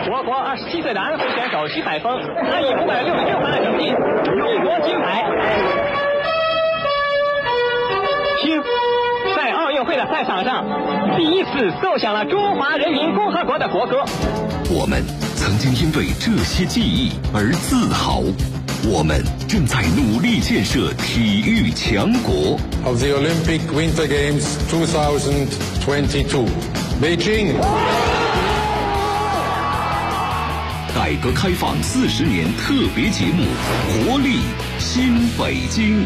我国27岁的安徽选手徐海峰，他以566分的成绩勇夺金牌。听，在奥运会的赛场上，第一次奏响了中华人民共和国的国歌。 我们曾经因为这些记忆而自豪，我们正在努力建设体育强国。 Of the Olympic Winter Games 2022, Beijing。 改革开放40年特别节目，活力新北京。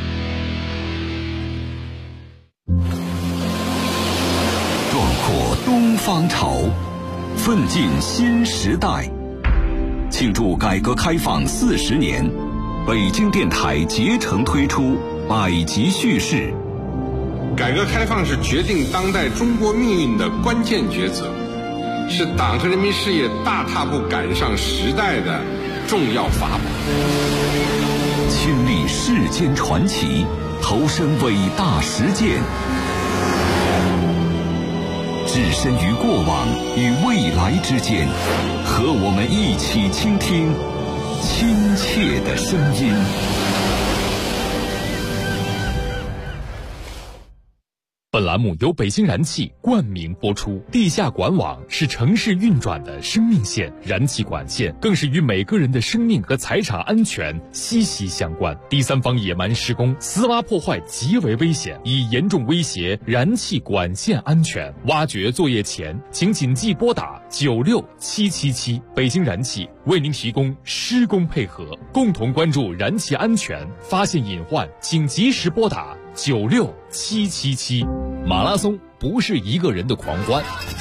壮阔东方潮，奋进新时代。庆祝改革开放40年，北京电台竭诚推出百集叙事。 改革开放是决定当代中国命运的关键抉择，是党和人民事业大踏步赶上时代的重要法宝。 亲历世间传奇，投身伟大实践，置身于过往与未来之间，和我们一起倾听亲切的声音。 本栏目由北京燃气冠名播出。地下管网是城市运转的生命线，燃气管线更是与每个人的生命和财产安全息息相关。第三方野蛮施工、私挖破坏极为危险，已严重威胁燃气管线安全。挖掘作业前，请谨记拨打96777。北京燃气为您提供施工配合，共同关注燃气安全，发现隐患请及时拨打96777。马拉松不是一个人的狂欢，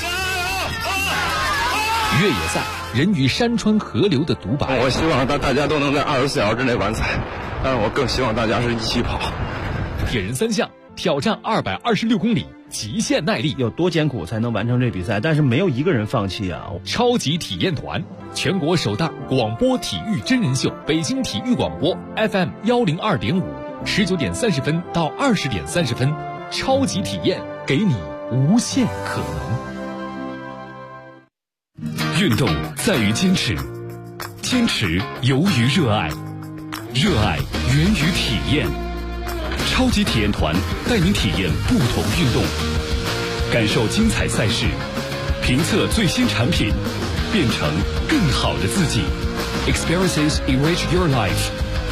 越野赛人与山川河流的独白。 我希望大家都能在24小时之内完赛，但是我更希望大家是一起跑。 铁人3项挑战226公里，极限耐力， 有多艰苦才能完成这比赛？但是没有一个人放弃啊！ 超级体验团，全国首大广播体育真人秀，北京体育广播 FM 102.5，19点30分到20点30分，超级体验给你无限可能。运动在于坚持，坚持由于热爱，热爱源于体验。超级体验团带您体验不同运动，感受精彩赛事，评测最新产品，变成更好的自己。Experiences enrich your life。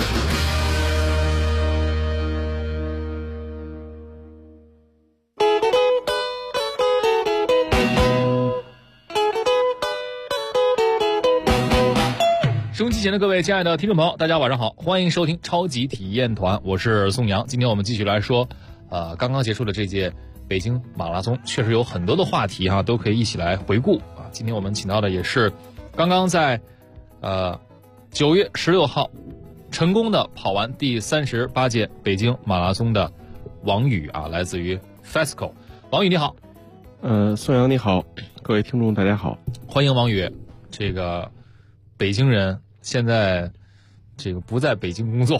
收音机前的各位亲爱的听众朋友，大家晚上好，欢迎收听超级体验团，我是宋阳。今天我们继续来说刚刚结束的这届北京马拉松，确实有很多的话题都可以一起来回顾啊。今天我们请到的也是刚刚在9月16号成功的跑完第38届北京马拉松的王宇啊，来自于 FESCO。 王宇你好。 宋阳你好，各位听众大家好， 欢迎王宇。这个北京人现在这个不在北京工作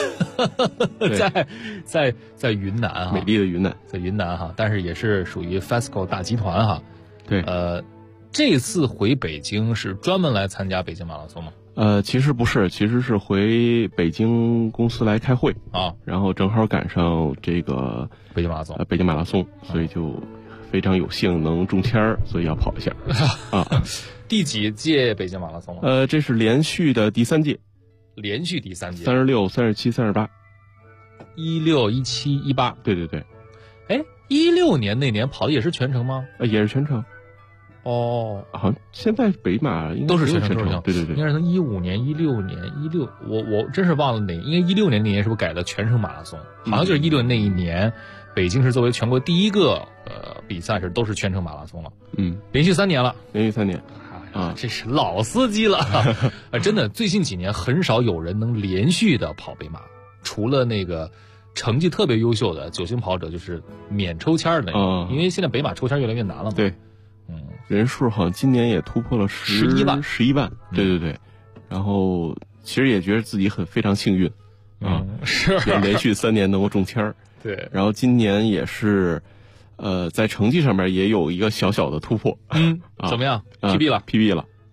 在云南啊， 美丽的云南， 在云南哈，但是也是属于 FESCO 大集团哈。 对， 这次回北京是专门来参加北京马拉松吗？ 其实不是，其实是回北京公司来开会啊， 然后正好赶上这个北京马拉松， 北京马拉松，所以就非常有幸能中签儿，所以要跑一下啊。 第几届北京马拉松了？ 这是连续的第3届， 连续第3届 ，36、37、38，16、 17、18。 对对对。 哎，16年那年跑的也是全程吗？ 也是全程。 哦， 好像现在北马应该都是全程， 对对对， 应该是从15年、16年、16，我真是忘了哪，因为16年那年是不是改了全程马拉松？好像就是16年那一年，北京是作为全国第一个比赛是都是全程马拉松了。连续3年了， 连续3年。啊， 这是老司机了真的，最近几年很少有人能连续的跑北马，除了那个成绩特别优秀的9星跑者，就是免抽签的那个，因为现在北马抽签越来越难了嘛。 对，人数好像今年也突破了11万，对对对。然后其实也觉得自己非常幸运啊， 是连续3年能够中签。 对， 然后今年也是。在成绩上面也有一个小小的突破。 怎么样？PB 了。 PB 了。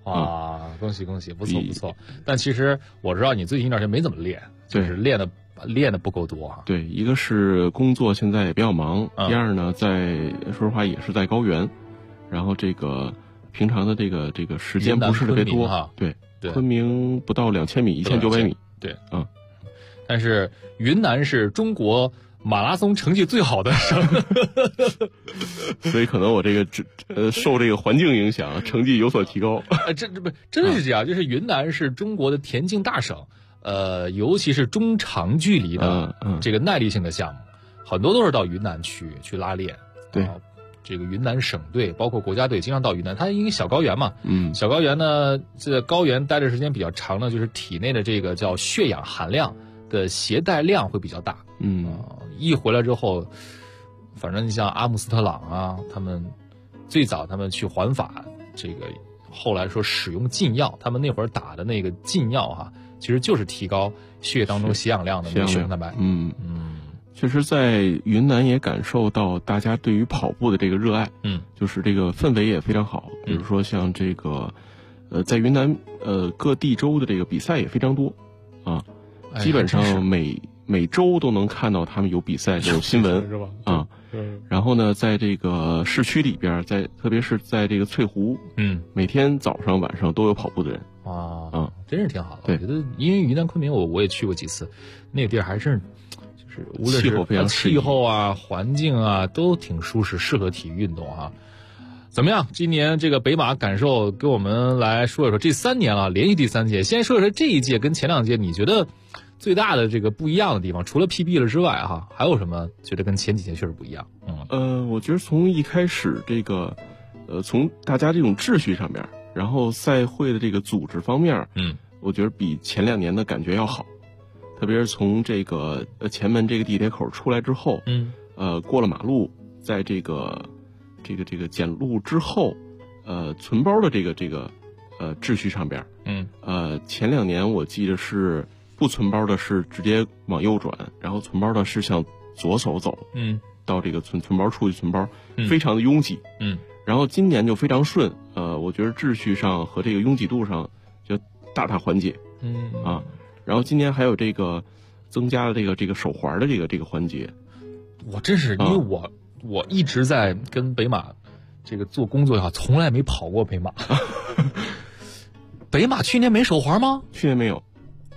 啊，恭喜恭喜，不错不错。但其实我知道你最近一段时间没怎么练，就是练的不够多哈。 对，一个是工作现在也比较忙，第二呢，说实话也是在高原，然后这个平常的这个时间不是特别多哈。对，昆明不到2000米，1900米。 对，但是云南是中国马拉松成绩最好的省， 所以可能我这个受这个环境影响，成绩有所提高。 真的是这样，就是云南是中国的田径大省，尤其是中长距离的这个耐力性的项目，很多都是到云南去拉练。 对， 这个云南省队包括国家队经常到云南，它因为小高原嘛，小高原呢，在高原待的时间比较长呢，就是体内的这个叫血氧含量的携带量会比较大。一回来之后，反正你像阿姆斯特朗啊，他们最早他们去环法，这个后来说使用禁药，他们那会儿打的那个禁药哈，其实就是提高血液当中血氧量的那个血红蛋白。 确实在云南也感受到大家对于跑步的这个热爱，就是这个氛围也非常好。比如说像这个，在云南各地州的这个比赛也非常多啊，基本上每周都能看到他们有比赛有新闻是吧？ 然后呢，在这个市区里边，特别是在这个翠湖，每天早上晚上都有跑步的人啊，真是挺好的。我觉得，因为云南昆明我也去过几次，那个地儿还是就是无论是气候啊、环境啊都挺舒适，适合体育运动哈。怎么样？今年这个北马感受，给我们来说一说。这3年了，连续第3届。先说一说这一届跟前2届，你觉得最大的这个不一样的地方，除了 PB 了之外哈，还有什么觉得跟前几届确实不一样？ 我觉得从一开始这个，从大家这种秩序上面，然后赛会的这个组织方面，我觉得比前2年的感觉要好。特别是从这个前门这个地铁口出来之后，过了马路，在这个检录之后，存包的这个秩序上边，前2年我记得是不存包的是直接往右转，然后存包的是向左手走，到这个存包处去存包，非常的拥挤，然后今年就非常顺，我觉得秩序上和这个拥挤度上就大缓解，然后今年还有这个增加了这个手环的这个环节， 我真是因为我一直在跟北马这个做工作也好，从来没跑过北马。北马去年没手环吗？ 去年没有。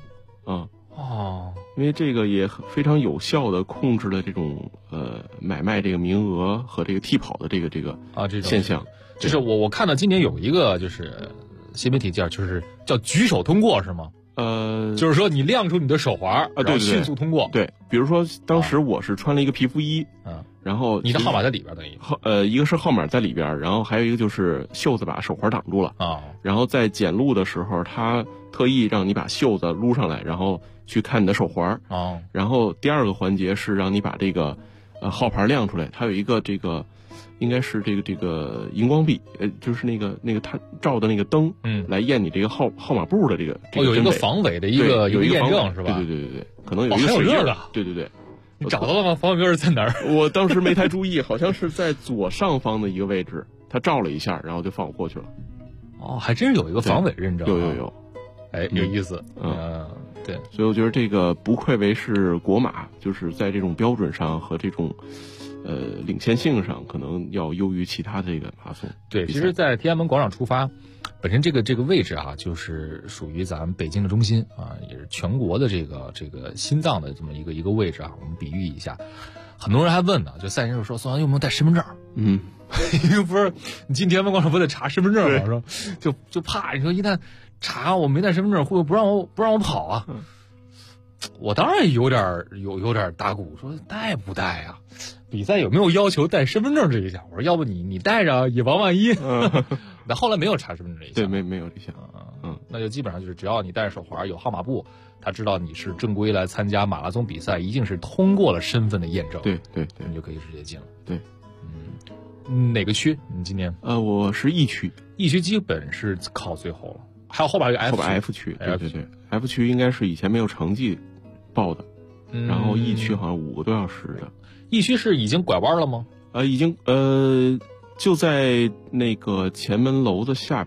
因为这个也非常有效的控制了这种买卖这个名额和这个替跑的这个这种现象。 就是我看到今年有一个就是新媒体就是叫举手通过是吗？就是说你亮出你的手环然后迅速通过。 对，比如说当时我是穿了一个皮肤衣，然后你的号码在里边等于一个是号码在里边，然后还有一个就是袖子把手环挡住了然后在检录的时候，他特意让你把袖子撸上来，然后去看你的手环然后第2个环节是让你把这个号牌亮出来，它有一个这个应该是这个荧光笔，就是那个它照的那个灯，来验你这个号码簿的这个有一个防伪的一个验证是吧？ 对，可能有一个水印的， 对。 你找到了吗？防伪标是在哪儿？ 我当时没太注意，好像是在左上方的一个位置，他照了一下，然后就放我过去了。 还真是有一个防伪认证。 有。 有意思。对。 所以我觉得这个不愧为是国马，就是在这种标准上和这种领先性上，可能要优于其他的这个马拉松。 对，其实，在天安门广场出发，本身这个位置就是属于咱们北京的中心也是全国的这个心脏的这么一个位置我们比喻一下，很多人还问呢，就赛前就说宋阳有没有带身份证？因为不是你进天安门广场不得查身份证吗？说就怕你说一旦查我没带身份证，会不会不让我跑啊？我当然有点打鼓，说带不带啊？比赛有没有要求带身份证这一项？我说要不你带着以防万一。但后来没有查身份证这一项， 对，没有这项。 那就基本上就是只要你带着手环有号码布，他知道你是正规来参加马拉松比赛，一定是通过了身份的验证。 对， 你就可以直接进了。 对， 哪个区？你今年？ 我是E区 ，E区基本是靠最后了，还有后边有 F 区，对 ，F 区应该是以前没有成绩报的，然后E区好像5个多小时的。 E区是已经拐弯了吗？ 已经就在那个前门楼的下边。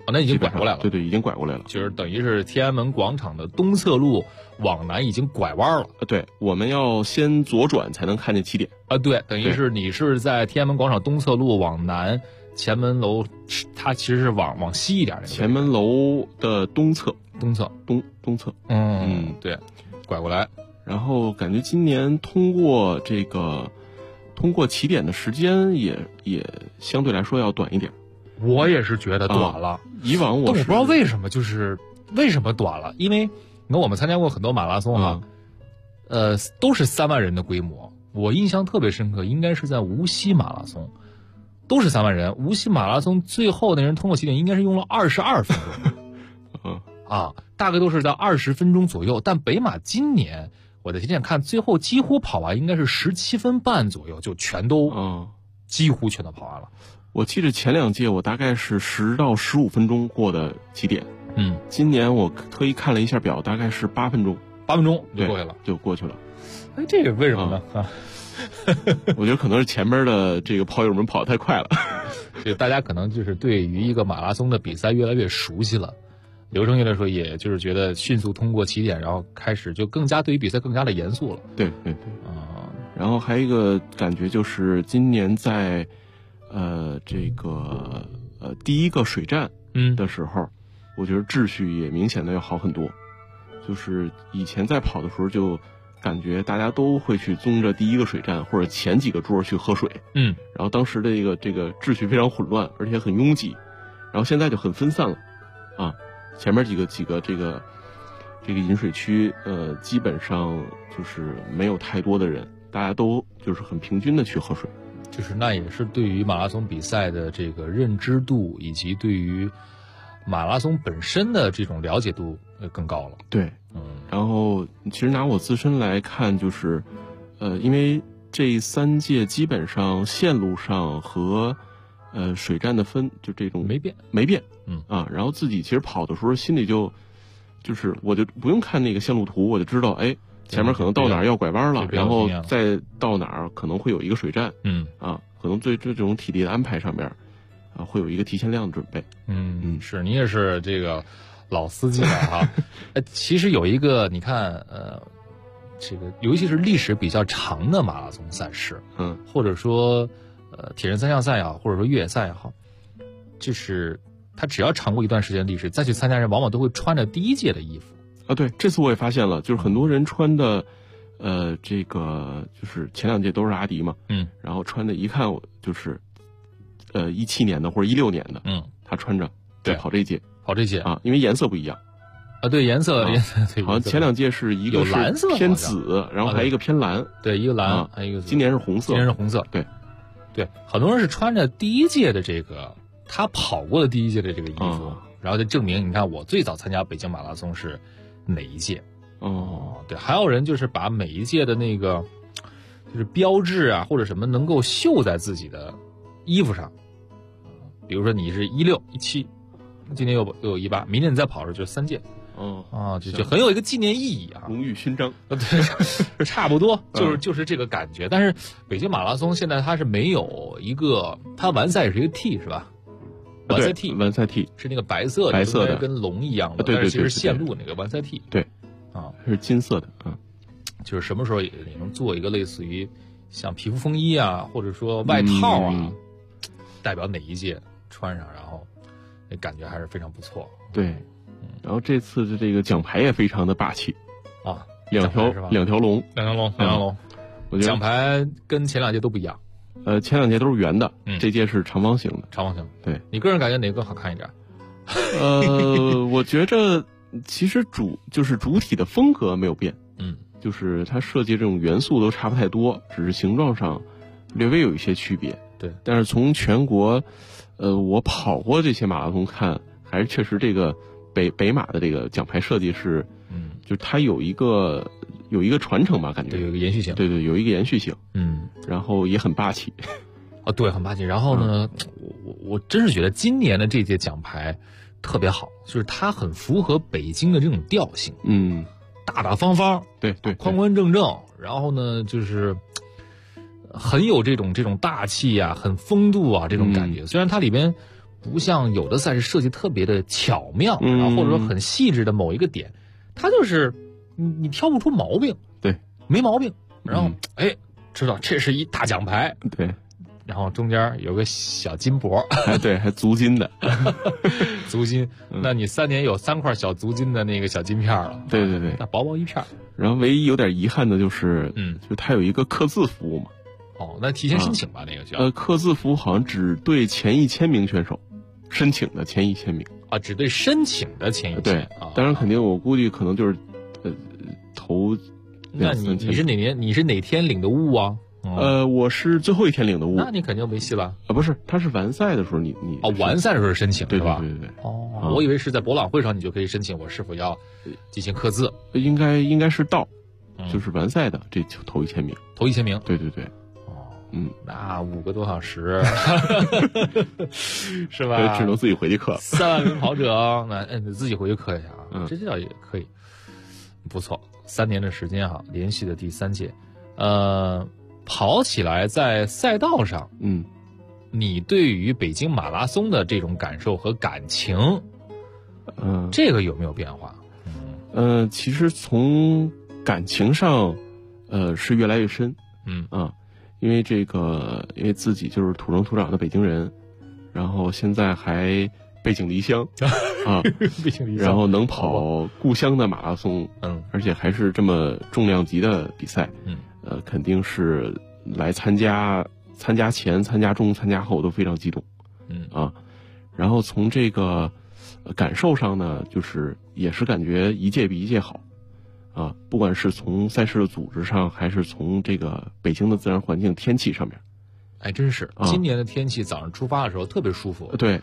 那已经拐过来了。 对，已经拐过来了， 就是等于是天安门广场的东侧路往南已经拐弯了。 对，我们要先左转才能看见起点。 对，等于是你是在天安门广场东侧路往南，前门楼它其实是往西一点的。 前门楼的东侧，东侧。 对，拐过来。 然后感觉今年通过起点的时间也相对来说要短一点。 我也是觉得短了。 以往但我不知道为什么，就是为什么短了？因为我们参加过很多马拉松哈，都是3万人的规模。我印象特别深刻，应该是在无锡马拉松，都是3万人。无锡马拉松最后那人通过起点应该是用了22分钟，大概都是在20分钟左右。但北马今年我在起点看，最后几乎跑完应该是17分半左右，就全都几乎全都跑完了。 我记得前2届我大概是10到15分钟过的起点，今年我特意看了一下表，大概是8分钟就过去了。 这个为什么呢？ 我觉得可能是前面的这个跑友们跑得太快了， 所以大家可能就是对于一个马拉松的比赛越来越熟悉了，流程越来越也就是觉得迅速通过起点，然后开始就更加对于比赛更加的严肃了。 对，然后还有一个感觉就是今年在第一个水站的时候，我觉得秩序也明显的要好很多。就是以前在跑的时候就感觉大家都会去综着第一个水站或者前几个桌去喝水，然后当时的这个秩序非常混乱，而且很拥挤。然后现在就很分散了，前面几个这个饮水区，基本上就是没有太多的人，大家都就是很平均的去喝水。 就是那也是对于马拉松比赛的这个认知度，以及对于马拉松本身的这种了解度更高了。 对，然后其实拿我自身来看，就是因为这3届基本上线路上和水站的就这种没变，然后自己其实跑的时候心里就是我就不用看那个线路图，我就知道前面可能到哪儿要拐弯了，然后再到哪儿可能会有一个水站，可能对这种体力的安排上面会有一个提前量的准备。 是你也是这个老司机了哈。其实有一个你看这个尤其是历史比较长的马拉松赛事，或者说铁人3项赛也好，或者说越野赛也好，就是他只要长过一段时间历史再去参加人，往往都会穿着第一届的衣服。 对，这次我也发现了，就是很多人穿的这个就是前2届都是阿迪嘛，然后穿的一看就是17年的或者16年的，他穿着在跑这届因为颜色不一样对，颜色好像前2届是一个是蓝色偏紫，然后还有一个偏蓝， 对，一个蓝还有一个紫， 今年是红色， 对，很多人是穿着第一届的这个他跑过的第一届的这个衣服，然后就证明你看我最早参加北京马拉松是哪一届。对，还有人就是把每一届的那个就是标志啊或者什么能够绣在自己的衣服上，比如说你是16、17，今年又有18，明年你再跑的时候就是3届。就很有一个纪念意义啊， 荣誉勋章。 对，差不多就是这个感觉。但是北京马拉松现在它是没有一个，它完赛也是一个 T 是吧？完赛 T， 完赛 T 是那个白色的，跟龙一样的， 对， 但是其实线路那个完赛 T， 对，是金色的， 就是什么时候也能做一个类似于像皮肤风衣啊，或者说外套啊，代表哪一届穿上，然后那感觉还是非常不错。 对。然后这次的这个奖牌也非常的霸气两条龙，我觉得奖牌跟前2届都不一样。 前2届都是圆的，这届是长方形的。 长方形， 对。 你个人感觉哪个更好看一点？ 我觉着其实主体的风格没有变，就是它设计这种元素都差不太多，只是形状上略微有一些区别。 对。 但是从全国，我跑过这些马拉松看，还是确实这个北马的这个奖牌设计是，就是它有一个传承吧，感觉对，有一个延续性， 对，有一个延续性，然后也很霸气， 对，很霸气。然后呢，我真是觉得今年的这届奖牌特别好，就是它很符合北京的这种调性，大大方方， 对， 宽宽正正，然后呢，就是很有这种大气啊，很风度啊这种感觉。虽然它里边不像有的赛事设计特别的巧妙，然后或者说很细致的某一个点，它就是你挑不出毛病， 对， 没毛病，然后知道这是一大奖牌， 对， 然后中间有个小金箔， 对，还足金的， 足金，那你3年有3块小足金的那个小金片了， 对对对， 那薄薄一片。 然后唯一有点遗憾的就是，就它有一个刻字服务嘛。 哦，那提前申请吧，那个需要。 刻字服务好像只对前1000名选手申请的前1000名啊，只对申请的前1000。 对，当然肯定我估计可能就是头。 那你是哪年？你是哪天领的物啊？ 我是最后一天领的物。 那你肯定没戏了啊！不是，他是完赛的时候你完赛的时候申请是吧？ 对对对。 哦，我以为是在博览会上你就可以申请，我是否要进行刻字？ 应该是到，就是完赛的这头1000名。 头1000名。 对对对。 哦，那5个多小时，是吧？只能自己回去刻。 3万名跑者，那你自己回去刻一下啊。这倒也可以，不错。3年的时间哈，连续的第3届，跑起来在赛道上，你对于北京马拉松的这种感受和感情，这个有没有变化？ 其实从感情上，是越来越深，因为因为自己就是土生土长的北京人，然后现在还背井离乡啊， 背井离乡， 然后能跑故乡的马拉松，而且还是这么重量级的比赛，肯定是来参加前、参加中、参加后都非常激动，然后从这个感受上呢，就是也是感觉一届比一届好，不管是从赛事的组织上，还是从这个北京的自然环境、天气上面， 哎，真是今年的天气早上出发的时候特别舒服， 对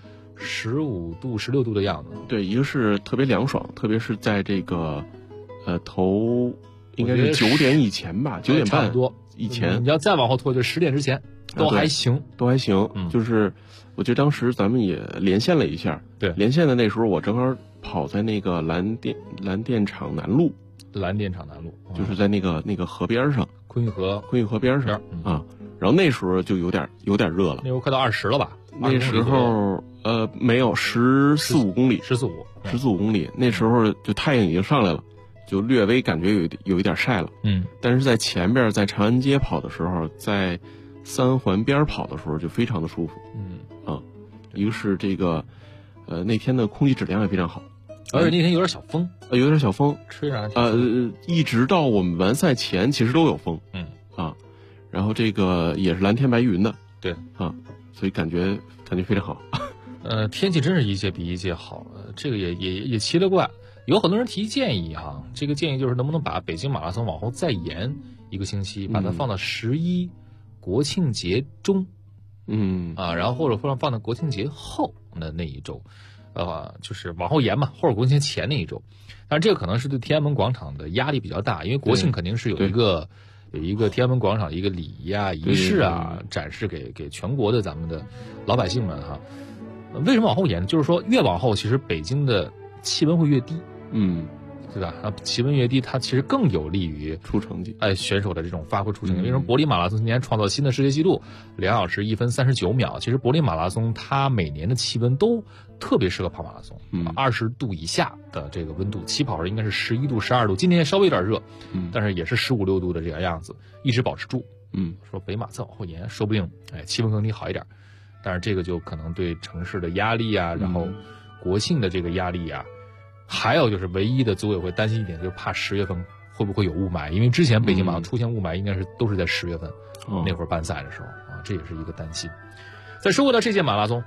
，15度、16度的样子， 对，一个是特别凉爽，特别是在这个头应该是9点以前吧，9点半多以前， 你要再往后拖就10点之前，都还行， 都还行。就是我记得当时咱们也连线了一下， 对， 连线的那时候我正好跑在那个蓝电厂南路，就是在那个河边上， 昆玉河边上啊。然后那时候就有点热了， 那时候快到20了吧？ 那时候没有14、15公里 ，14、 15公里，那时候就太阳已经上来了。就略微感觉有一点晒了，但是在前边在长安街跑的时候，在3环边跑的时候就非常的舒服，一个是这个，那天的空气质量也非常好， 而且那天有点小风，吹啥？ 一直到我们完赛前其实都有风，然后这个也是蓝天白云的， 对所以感觉非常好， 天气真是一届比一届好，这个也奇了怪。有很多人提建议哈，这个建议就是能不能把北京马拉松往后再延1个星期，把它放到11国庆节中，然后或者放到国庆节后的那一周，就是往后延嘛，或者国庆节前那一周。但是这个可能是对天安门广场的压力比较大，因为国庆肯定是有一个天安门广场的一个礼仪啊、仪式啊，展示给全国的咱们的老百姓们哈。为什么往后延？就是说越往后，其实北京的气温会越低。对吧？气温越低，它其实更有利于出成绩。 选手的这种发挥出成绩。为什么柏林马拉松今年创造新的世界纪录，2小时1分39秒？其实柏林马拉松它每年的气温都特别适合跑马拉松，20度以下的这个温度，起跑时应该是11度、12度，今年稍微有点热，但是也是15、16度的这个样子，一直保持住。说北马再往后延，说不定气温更低好一点，但是这个就可能对城市的压力啊，然后国庆的这个压力啊。还有就是唯一的组委会担心一点，就是怕10月份会不会有雾霾，因为之前北京马拉松出现雾霾应该都是在10月份那会儿办赛的时候这也是一个担心。再说回到这届马拉松，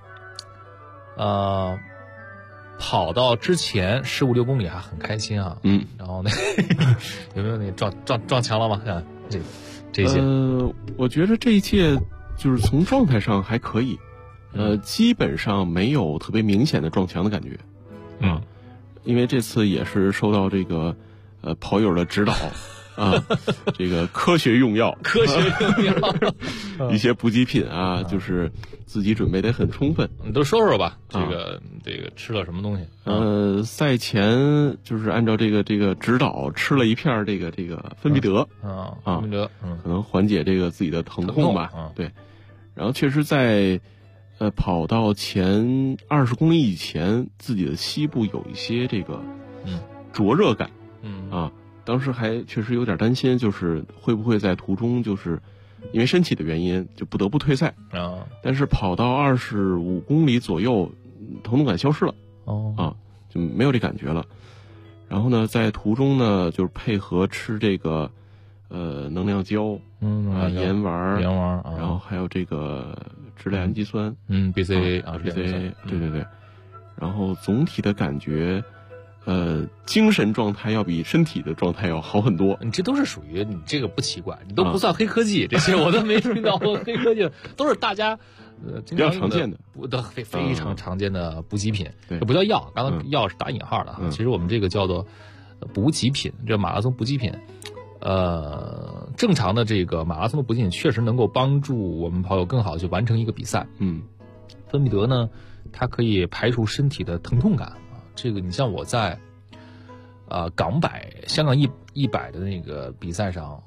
跑到之前15、16公里还很开心啊，然后有没有那撞墙了吗？这一届我觉得这一届就是从状态上还可以，基本上没有特别明显的撞墙的感觉，因为这次也是受到这个跑友的指导这个科学用药一些补给品啊，就是自己准备得很充分。 你都说吧，这个吃了什么东西？赛前就是按照这个指导吃了一片这个芬必得芬必得， 可能缓解这个自己的疼痛吧。对，然后确实在跑到前20公里以前，自己的膝部有一些这个灼热感，当时还确实有点担心，就是会不会在途中就是因为身体的原因就不得不退赛啊。 但是跑到25公里左右，疼痛感消失了就没有这感觉了。然后呢，在途中呢，就是配合吃这个能量胶，盐丸，然后还有这个支链氨基酸 ，BCA BCA， 对，然后总体的感觉。精神状态要比身体的状态要好很多。 你这都是属于你这个不奇怪，你都不算黑科技，这些我都没听到过黑科技，都是大家比较常见的， 非常常见的补给品，这不叫药，刚刚药是打引号的，其实我们这个叫做补给品，这马拉松补给品。正常的这个马拉松的补给品确实能够帮助我们跑友更好的去完成一个比赛。芬必得呢，它可以排除身体的疼痛感。这个你像我在港百香港100的那个比赛上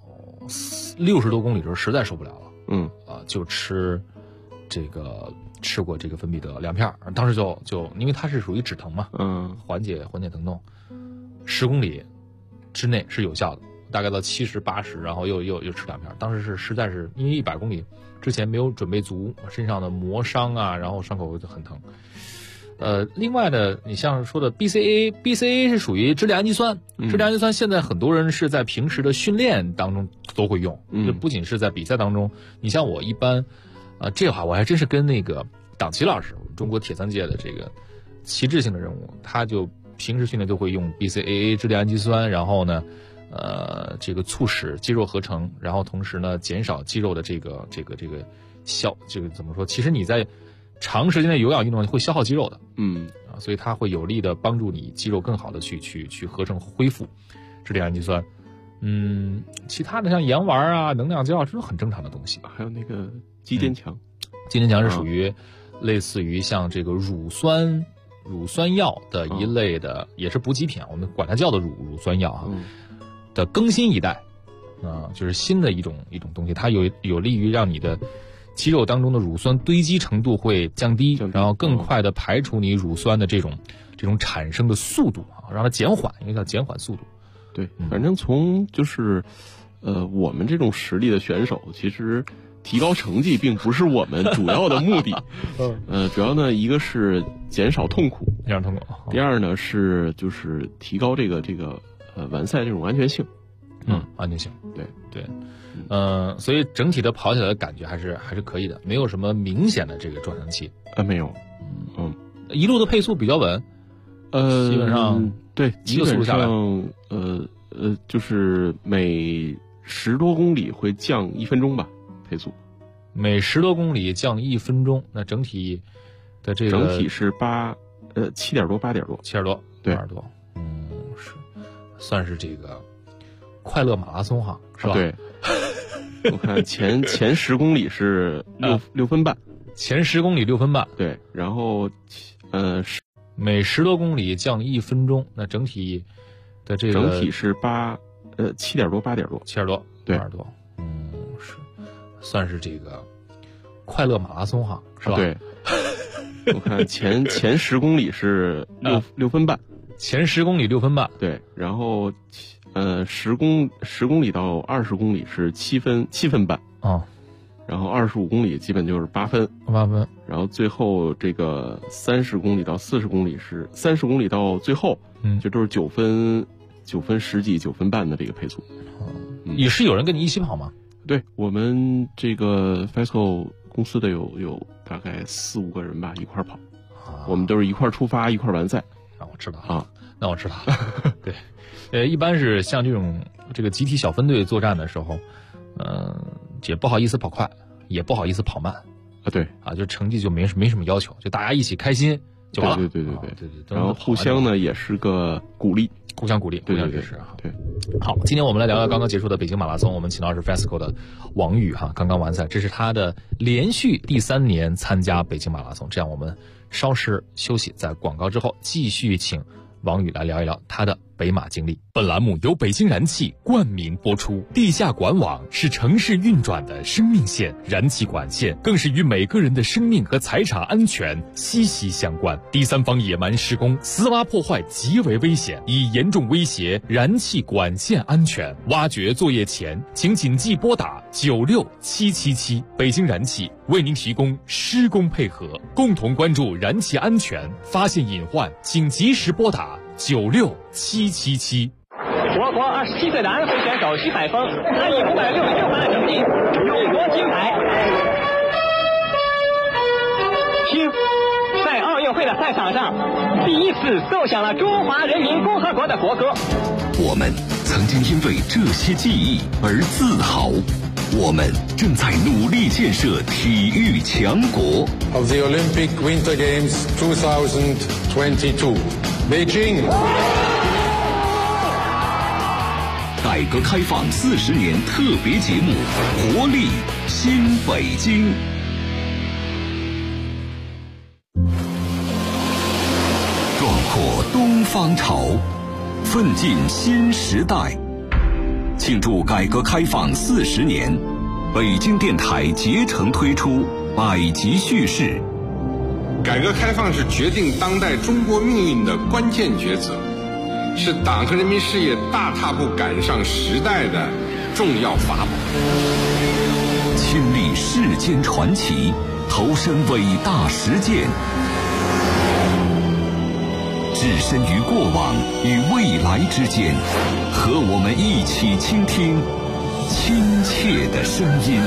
60多公里的时候实在受不了了，就吃过这个芬必得2片，当时就因为它是属于止疼嘛，缓解疼痛，10公里之内是有效的，大概到70、80，然后又吃2片，当时是实在是因为100公里之前没有准备足，身上的磨伤啊，然后伤口就很疼。另外呢，你像说的 BCA 是属于支链氨基酸，支链氨基酸现在很多人是在平时的训练当中都会用，这不仅是在比赛当中。你像我一般，这话我还真是跟那个党旗老师，中国铁三界的这个旗帜性的人物，他就平时训练都会用 BCAA 支链氨基酸，然后呢，这个促使肌肉合成，然后同时呢减少肌肉的这个怎么说？其实你在长时间的有氧运动会消耗肌肉的，所以它会有力的帮助你肌肉更好的去合成恢复支链氨基酸。其他的像盐丸啊、能量胶，这都很正常的东西。 还有那个肌坚强， 肌坚强是属于类似于像这个乳酸药的一类的，也是补给品，我们管它叫做乳酸药的更新一代就是新的一种东西，它有利于让你的肌肉当中的乳酸堆积程度会降低，然后更快的排除你乳酸的这种产生的速度让它减缓，因为叫减缓速度。 对，反正从就是我们这种实力的选手，其实提高成绩并不是我们主要的目的。主要呢，一个是减少痛苦，第二呢是就是提高这个完赛这种安全性。 安全性， 对， 所以整体的跑起来的感觉还是可以的，没有什么明显的这个撞墙期。 没有， 一路的配速比较稳，基本上对， 一个速度下来， 就是每10多公里会降1分钟吧，配速。 每10多公里降1分钟，那整体的这个整体是7点多8点多， 对，8点多，是算是这个快乐马拉松是吧？ 对，我看前10公里是6分半， 前10公里6分半， 对，然后每10多公里降1分钟，那整体的这个整体是7点多8点多， 对，8点多，是算是这个快乐马拉松是吧？ 对，我看前10公里是6分半， 前10公里6分半， 对，然后10公里到20公里是7分半然后25公里基本就是8分，然后最后这个30公里到40公里是30公里到最后，就都是9分10几9分半的这个配速。 也是有人跟你一起跑吗？ 对，我们这个 FESCO 公司的有大概4、5个人吧，一块跑，我们都是一块出发一块完赛。 我知道那我知道对，一般是像这个集体小分队作战的时候，也不好意思跑快，也不好意思跑慢对就成绩就没什么要求，就大家一起开心就完了。 对，然后互相呢也是个鼓励， 互相鼓励，互相支持对。 好，今天我们来聊聊刚刚结束的北京马拉松，我们请到是 FESCO 的王宇刚刚完赛，这是他的连续第3年参加北京马拉松。这样我们稍事休息，在广告之后继续请王宇来聊一聊他的北马经历。本栏目由北京燃气冠名播出。地下管网是城市运转的生命线，燃气管线更是与每个人的生命和财产安全息息相关。第三方野蛮施工、私挖破坏极为危险，已严重威胁燃气管线安全。挖掘作业前，请谨记拨打96777。北京燃气为您提供施工配合，共同关注燃气安全，发现隐患请及时拨打96777。 我国27岁的安徽选手徐海峰，他以566分的成绩勇夺金牌。听，在奥运会的赛场上，第一次奏响了中华人民共和国的国歌。 我们曾经因为这些记忆而自豪，我们正在努力建设体育强国。 Of the Olympic Winter Games 2022, Beijing。 改革开放40年特别节目《活力新北京》。壮阔东方潮，奋进新时代。庆祝改革开放40年，北京电台竭诚推出百集叙事。 改革开放是决定当代中国命运的关键抉择，是党和人民事业大踏步赶上时代的重要法宝。 亲历世间传奇，投身伟大实践，置身于过往与未来之间，和我们一起倾听亲切的声音。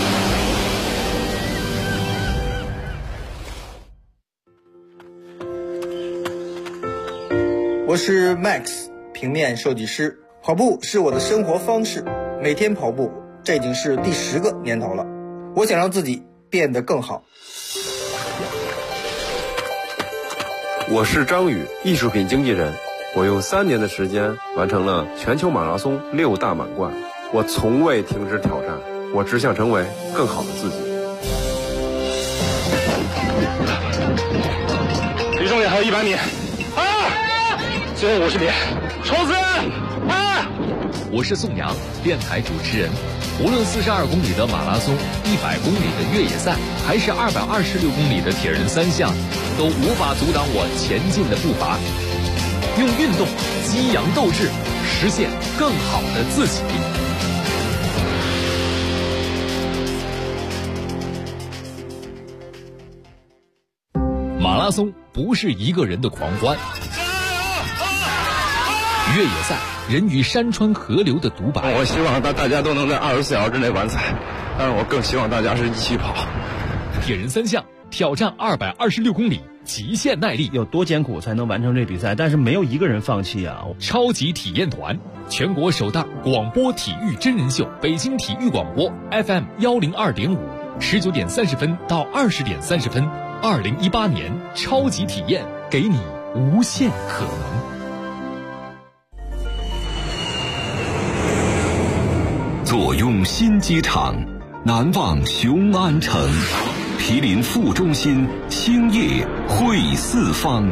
我是 Max， 平面设计师。跑步是我的生活方式，每天跑步，这已经是第10个年头了。我想让自己变得更好。 我是张宇，艺术品经纪人。我用3年的时间完成了全球马拉松6大满贯。我从未停止挑战，我只想成为更好的自己。 离终点还有100米。最后50米，冲刺！ 我是宋阳，电台主持人。无论42公里的马拉松、100公里的越野赛，还是226公里的铁人3项，都无法阻挡我前进的步伐。用运动激扬斗志，实现更好的自己。马拉松不是一个人的狂欢。越野赛，人与山川河流的独白。 我希望大家都能在24小时之内完赛，但是我更希望大家是一起跑。 铁人3项挑战226公里，极限耐力， 有多艰苦才能完成这比赛？但是没有一个人放弃啊！ 超级体验团，全国首档广播体育真人秀，北京体育广播 FM 102.5，19点30分到20点30分，2018年超级体验，给你无限可能。 坐拥新机场，难忘雄安城，毗邻副中心，兴业汇四方。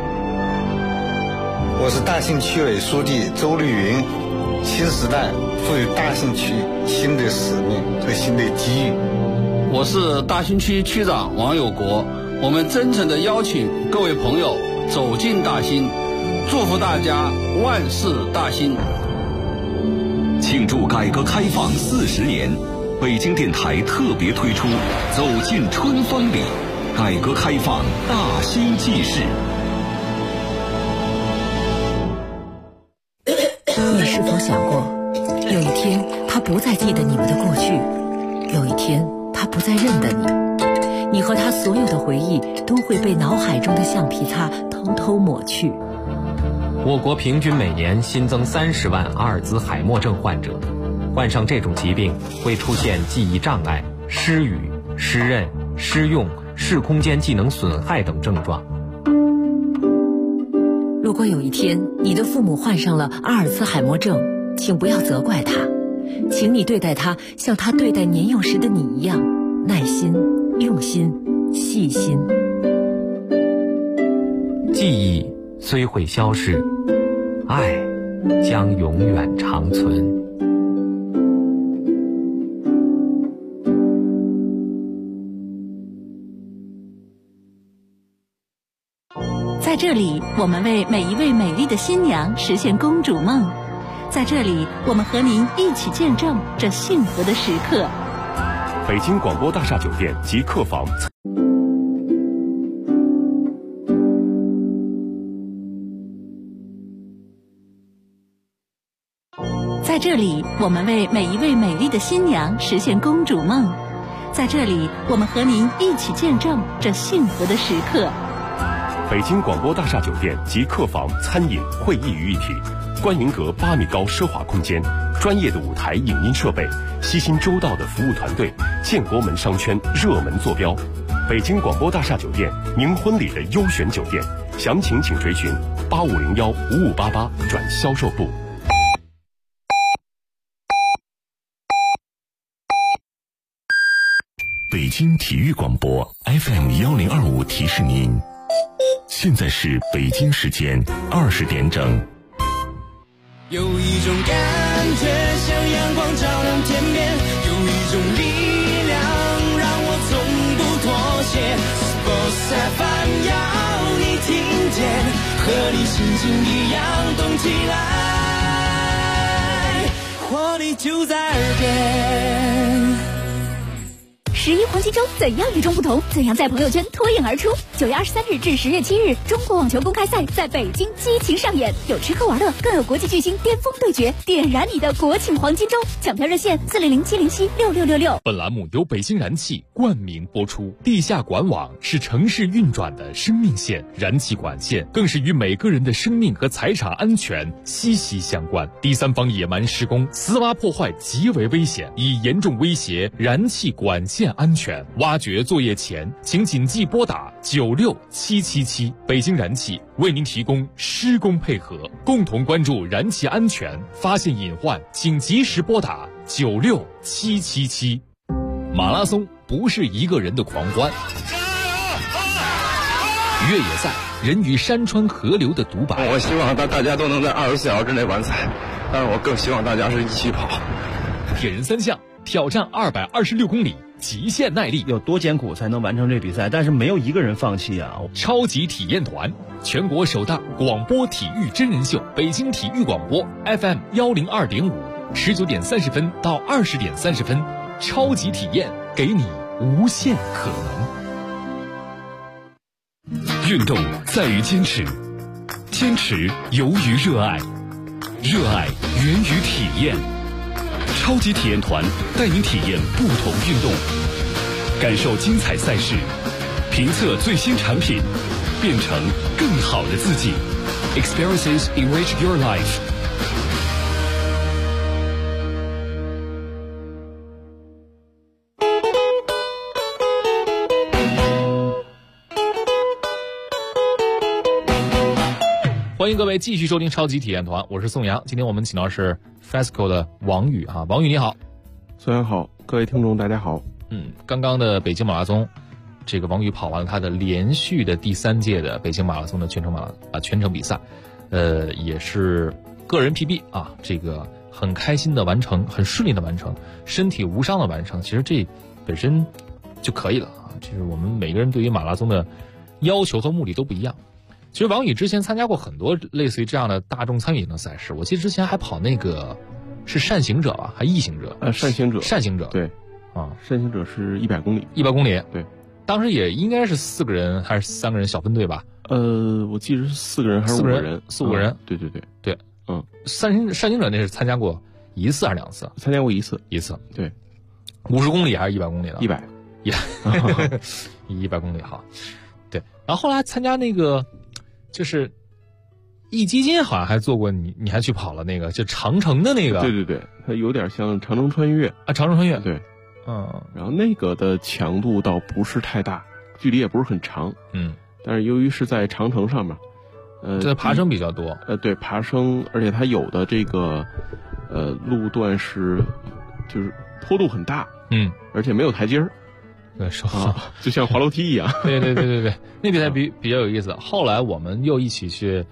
我是大兴区委书记周绿云。新时代赋予大兴区新的使命和新的机遇。 我是大兴区区长王有国。我们真诚地邀请各位朋友走进大兴，祝福大家万事大兴。 庆祝改革开放40年，北京电台特别推出《走进春风里》改革开放大兴纪事。 你是否想过，有一天他不再记得你们的过去，有一天他不再认得你，你和他所有的回忆都会被脑海中的橡皮擦偷偷抹去。 我国平均每年新增30万阿尔兹海默症患者，患上这种疾病会出现记忆障碍、失语、失认、失用、视空间技能损害等症状。 如果有一天你的父母患上了阿尔兹海默症，请不要责怪他，请你对待他像他对待年幼时的你一样，耐心、用心、细心。 记忆虽会消失，爱将永远长存。 在这里，我们为每一位美丽的新娘实现公主梦。在这里，我们和您一起见证这幸福的时刻。 北京广播大厦酒店及客房。 在这里，我们为每一位美丽的新娘实现公主梦。在这里，我们和您一起见证这幸福的时刻。 北京广播大厦酒店及客房、餐饮、会议于一体，观云阁8米高奢华空间，专业的舞台影音设备，悉心周到的服务团队，建国门商圈热门坐标。北京广播大厦酒店，您婚礼的优选酒店，详情请垂询8501-5588转销售部。 北京体育广播 FM1025提示您，现在是北京时间20点整。 有一种感觉像阳光照亮天边，有一种力量让我从不妥协。Sports FM 要你听见，和你心情一样动起来，活力就在耳边。 11黄金周怎样与众不同？怎样在朋友圈脱颖而出？9月23日至10月7日，中国网球公开赛在北京激情上演，有吃喝玩乐，更有国际巨星巅峰对决，点燃你的国庆黄金周！抢票热线400-707-6666。 本栏目由北京燃气冠名播出。地下管网是城市运转的生命线，燃气管线更是与每个人的生命和财产安全息息相关。第三方野蛮施工、私挖破坏极为危险，已严重威胁燃气管线安全。挖掘作业前，请谨记拨打96777。北京燃气为您提供施工配合，共同关注燃气安全，发现隐患请及时拨打96777。马拉松不是一个人的狂欢，越野赛人与山川河流的独白。 我希望大家都能在24小时之内完赛，但是我更希望大家是一起跑。 铁人三项挑战226公里，极限耐力， 有多艰苦才能完成这比赛？但是没有一个人放弃啊！ 超级体验团，全国首档广播体育真人秀，北京体育广播 FM102.5，19点30分到20点30分，超级体验，给你无限可能。 运动在于坚持，坚持由于热爱，热爱源于体验。超级体验团带您体验不同运动，感受精彩赛事，评测最新产品，变成更好的自己。Experiences enrich your life。 欢迎各位继续收听超级体验团，我是宋阳。今天我们请到是 FESCO 的王宇啊，王宇你好。 宋阳好，各位听众大家好。 刚刚的北京马拉松，这个王宇跑完了他的连续的第3届的北京马拉松的全程比赛，也是个人 PB 啊，这个很开心的完成，很顺利的完成，身体无伤的完成，其实这本身就可以了啊。就是我们每个人对于马拉松的要求和目的都不一样。其实王宇之前参加过很多类似于这样的大众参与型的赛事，我记得之前还跑那个是善行者吧，还异行者？ 善行者。 善行者。 对，啊，善行者是100公里。 100公里。 对， 当时也应该是4个人还是3个人小分队吧？ 我记得是4个人还是5个人 ？4、5个人。 对。 善行者那是参加过1次还是2次？ 参加过1次。 1次。 对。 50公里还是100公里的 ？100。 100公里好。对，然后后来参加那个。就是易基金好像还做过你还去跑了那个就长城的那个。 对，它有点像长城穿越啊，长城穿越。 对，然后那个的强度倒不是太大，距离也不是很长，但是由于是在长城上面， 这爬升比较多， 对，爬升，而且它有的这个路段是就是坡度很大，而且没有台阶儿。 对， 就像滑楼梯一样。 对，那比赛比较有意思。后来我们又一起去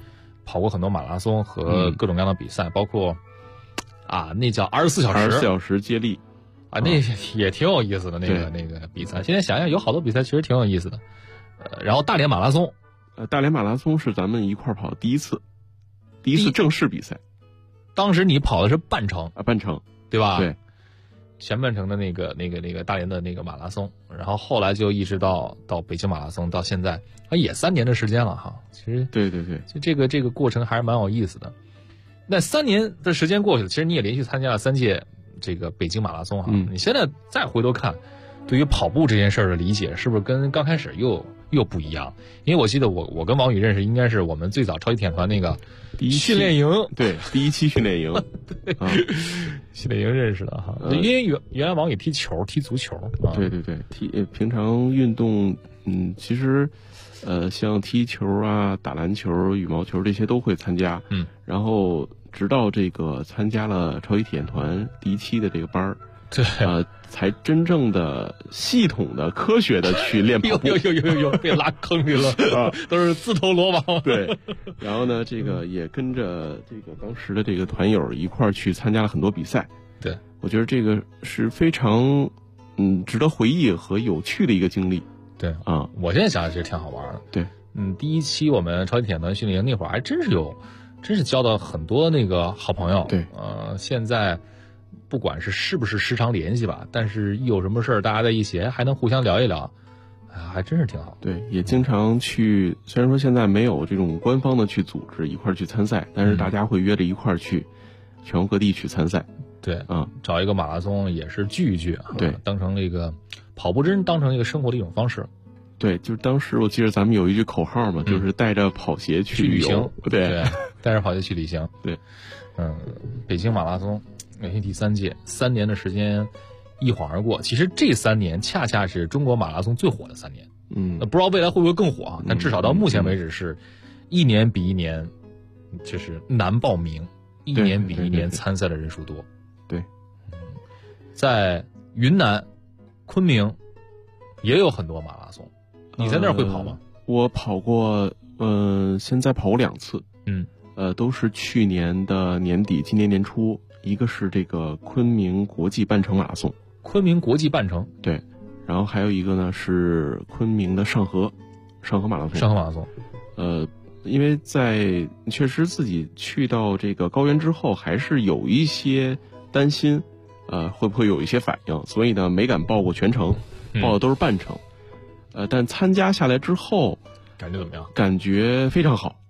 跑过很多马拉松和各种各样的比赛，包括那叫24小时接力那也挺有意思的那个比赛。现在想想有好多比赛其实挺有意思的。然后大连马拉松， 大连马拉松是咱们一块跑的第一次正式比赛。 当时你跑的是半程对吧？ 对， 前半程的那个大连的那个马拉松，然后后来就一直到北京马拉松，到现在也3年的时间了哈。其实对， 就这个过程还是蛮有意思的。那3年的时间过去了，其实你也连续参加了3届这个北京马拉松哈。你现在再回头看，对于跑步这件事儿的理解，是不是跟刚开始又不一样？因为我记得我跟王宇认识，应该是我们最早超级铁人团那个训练营， 对，第1期训练营， 对，训练营认识的哈。因为原来王宇踢足球， 对，平常运动，其实，像踢球啊、打篮球、羽毛球这些都会参加，然后直到这个参加了超级铁人团第1期的这个班儿， 对， 才真正的系统的科学的去练跑步。 有被拉坑里了都是自投罗网。 对，然后呢，这个也跟着这个当时的这个团友一块儿去参加了很多比赛。 对， 我觉得这个是非常值得回忆和有趣的一个经历。 对我现在想想其实挺好玩的。 对， 第1期我们超级铁人团训练营那会儿还真是交到很多那个好朋友。 对， 现在不管是不是时常联系吧，但是一有什么事儿大家在一起还能互相聊一聊，还真是挺好。 对，也经常去，虽然说现在没有这种官方的去组织一块儿去参赛，但是大家会约着一块儿去全国各地去参赛。 对，找一个马拉松也是聚一聚， 对， 当成这个跑步真当成一个生活的一种方式。 对，就是当时我记得咱们有一句口号嘛，就是带着跑鞋去旅行。 对， 带着跑鞋去旅行。 对， 北京马拉松连续第3届，3年的时间一晃而过。其实这3年恰恰是中国马拉松最火的3年。不知道未来会不会更火啊？但至少到目前为止是一年比一年就是难报名，一年比一年参赛的人数多。 对， 在云南昆明也有很多马拉松，你在那儿会跑吗？ 我跑过，现在跑过2次，都是去年的年底，今年年初，一个是这个昆明国际半程马拉松， 昆明国际半程， 对，然后还有一个呢是昆明的上河马拉松，因为确实自己去到这个高原之后，还是有一些担心，会不会有一些反应，所以呢没敢报过全程，报的都是半程，但参加下来之后， 感觉怎么样？ 感觉非常好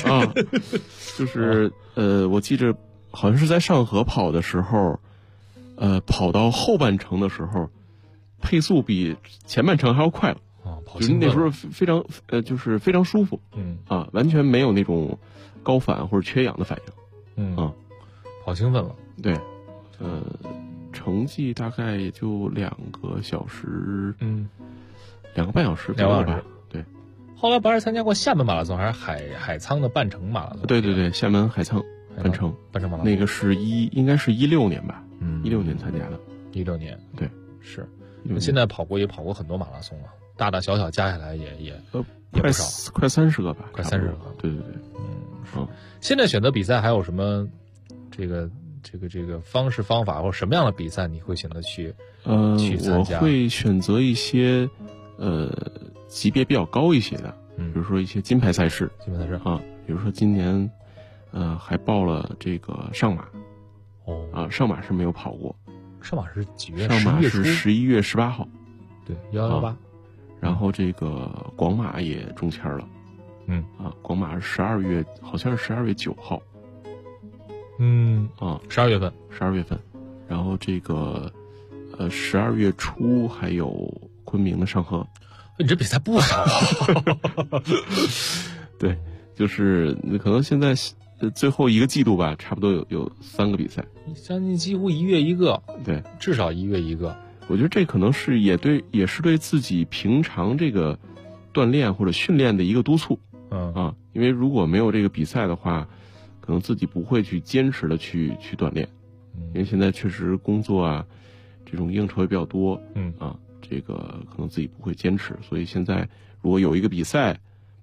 就是我记着好像是在上河跑的时候，跑到后半程的时候，配速比前半程还要快了。就是那时候非常就是非常舒服，完全没有那种高反或者缺氧的反应， 好兴奋了。 对，成绩大概也就2个小时，2个半小时左右吧。对， 后来不是参加过厦门马拉松，还是海沧的半程马拉松？ 对，厦门海沧半程马拉松， 那个是应该是16年吧，16年参加的。 16年， 对， 是。现在跑过很多马拉松了。大大小小加起来也快30个吧， 快30个。 对， 现在选择比赛还有什么这个方式方法，或者什么样的比赛你会选择去参加？ 我会选择一些级别比较高一些的，比如说一些金牌赛事比如说今年还报了这个上马。上马是没有跑过。 上马是几月？ 上马是11月18号。 对，118。 然后这个广马也中签了，广马是12月，好像是12月9号 ，12月份， 然后这个12月初还有昆明的上河。 你这比赛不少对，就是可能现在最后一个季度吧，差不多有3个比赛， 将近几乎1月1个， 对， 至少1月1个。 我觉得这可能是也是对自己平常这个锻炼或者训练的一个督促，因为如果没有这个比赛的话，可能自己不会去坚持的去锻炼，因为现在确实工作啊，这种应酬也比较多，这个可能自己不会坚持，所以现在如果有一个比赛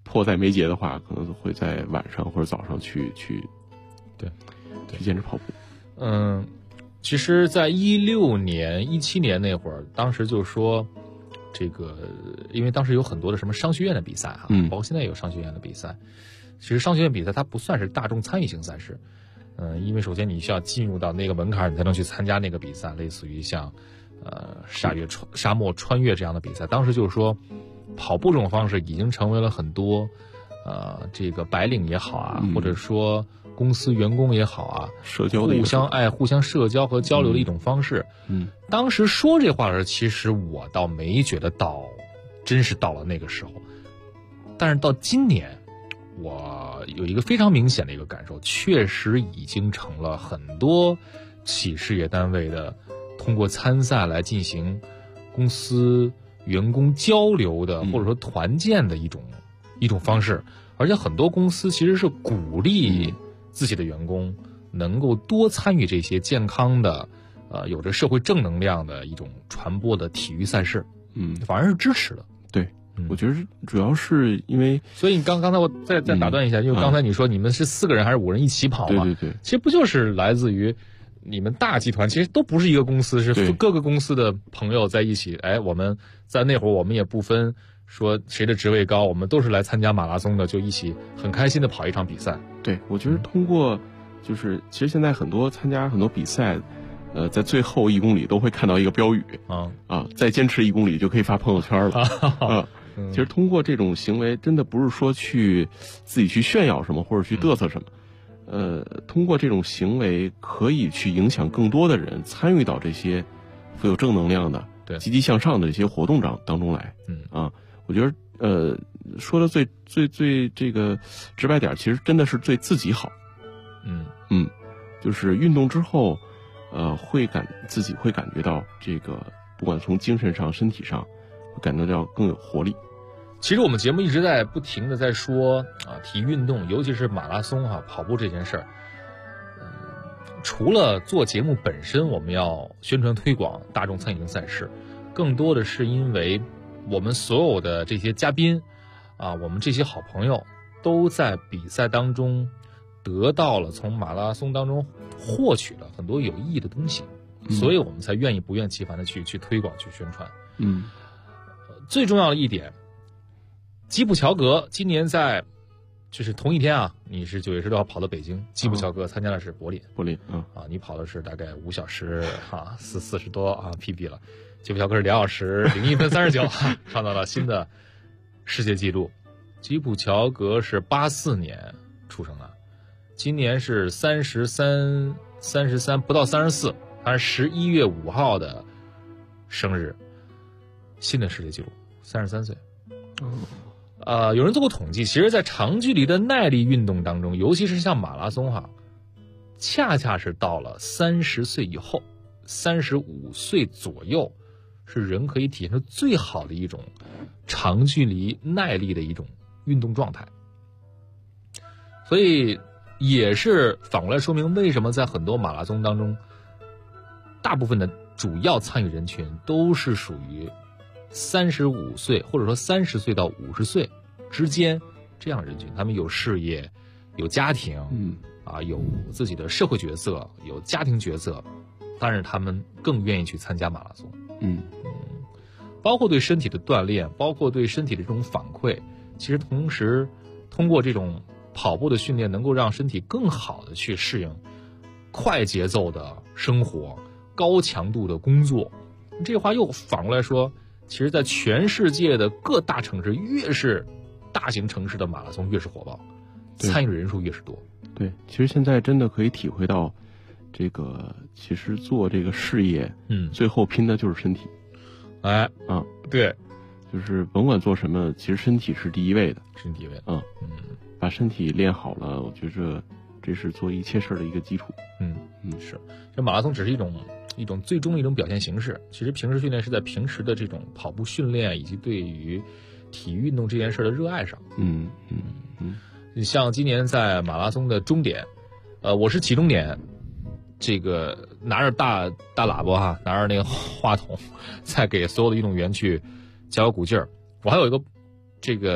迫在眉睫的话，可能会在晚上或者早上去坚持跑步。 其实在16年、17年那会儿，当时就说这个，因为当时有很多的什么商学院的比赛包括现在也有商学院的比赛。其实商学院比赛它不算是大众参与性赛事，因为首先你需要进入到那个门槛，你才能去参加那个比赛，类似于像沙漠穿越这样的比赛。当时就是说，跑步这种方式已经成为了很多这个白领也好啊，或者说公司员工也好啊， 社交的互相社交和交流的一种方式。当时说这话的时候，其实我倒没觉得真是到了那个时候，但是到今年，我有一个非常明显的一个感受，确实已经成了很多企事业单位的通过参赛来进行公司员工交流的，或者说团建的一种方式。而且很多公司其实是鼓励自己的员工能够多参与这些健康的有着社会正能量的一种传播的体育赛事，反而是支持的。 对，我觉得主要是因为， 所以你刚才我再打断一下，因为刚才你说你们是4个人还是5人一起跑嘛？ 对， 其实不就是来自于你们大集团，其实都不是一个公司，是各个公司的朋友在一起。我们在那会儿我们也不分说谁的职位高，我们都是来参加马拉松的，就一起很开心的跑一场比赛。 对，我觉得通过就是其实现在参加很多比赛，在最后1公里都会看到一个标语再坚持1公里就可以发朋友圈了其实通过这种行为，真的不是说自己去炫耀什么或者去嘚瑟什么，通过这种行为可以去影响更多的人参与到这些富有正能量的、积极向上的这些活动当中来。我觉得说的最这个直白点，其实真的是对自己好。就是运动之后，自己会感觉到这个，不管从精神上、身体上，会感觉到更有活力。 其实我们节目一直在不停的在说体育运动，尤其是马拉松跑步这件事儿。除了做节目本身，我们要宣传推广大众参与性赛事，更多的是因为我们所有的这些嘉宾我们这些好朋友都在比赛当中得到了从马拉松当中获取了很多有意义的东西，所以我们才不厌其烦的去推广、去宣传。最重要的一点，基普乔格今年在就是同一天你是9月16号跑到北京，基普乔格参加的是柏林，你跑的是大概5小时40多PB 了，基普乔格是2小时01分39创造了新的世界纪录。基普乔格是84年出生的，今年是33不到34，他是11月5号的生日，新的世界纪录，33岁。有人做过统计，其实在长距离的耐力运动当中，尤其是像马拉松恰恰是到了30岁以后，35岁左右是人可以体现出最好的一种长距离耐力的一种运动状态。所以也是反过来说明为什么在很多马拉松当中，大部分的主要参与人群都是属于35岁或者说30岁到50岁之间这样人群，他们有事业、有家庭，有自己的社会角色、有家庭角色，但是他们更愿意去参加马拉松。包括对身体的锻炼，包括对身体的这种反馈，其实同时通过这种跑步的训练，能够让身体更好的去适应快节奏的生活、高强度的工作。这话又反过来说，其实在全世界的各大城市，越是大型城市的马拉松越是火爆，参与的人数越是多。 对，其实现在真的可以体会到，这个其实做这个事业，最后拼的就是身体。 对， 就是甭管做什么，其实身体是第一位的，把身体练好了，我觉着这是做一切事的一个基础。 是，这马拉松只是一种最终的一种表现形式。其实平时训练是在平时的这种跑步训练以及对于体育运动这件事的热爱上。你像今年在马拉松的终点，我是起终点，这个拿着大喇叭拿着那个话筒，在给所有的运动员去加油鼓劲儿。我还有一个这个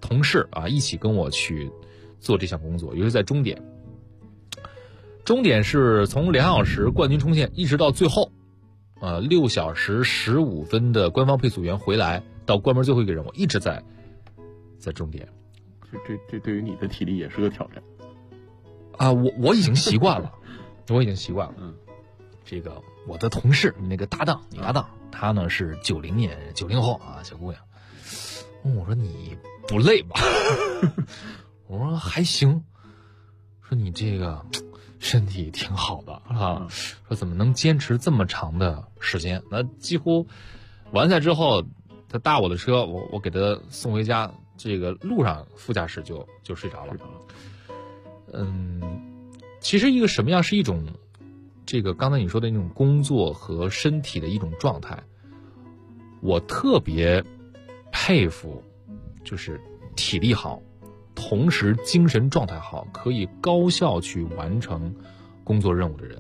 同事啊一起跟我去做这项工作，尤其是在终点。终点是从2小时冠军冲线一直到最后，6小时15分的官方配速员回来到关门最后一个人，我一直在终点。 这对于你的体力也是个挑战啊！我已经习惯了，我已经习惯了。这个我的同事那个搭档，你搭档，他呢是90后啊，小姑娘。我说你不累吧？我说还行。说你这个身体挺好的啊，说怎么能坚持这么长的时间？那几乎完赛之后，他搭我的车，我给他送回家，这个路上副驾驶就睡着了。其实一个什么样是一种这个刚才你说的那种工作和身体的一种状态，我特别佩服，就是体力好，同时精神状态好，可以高效去完成工作任务的人。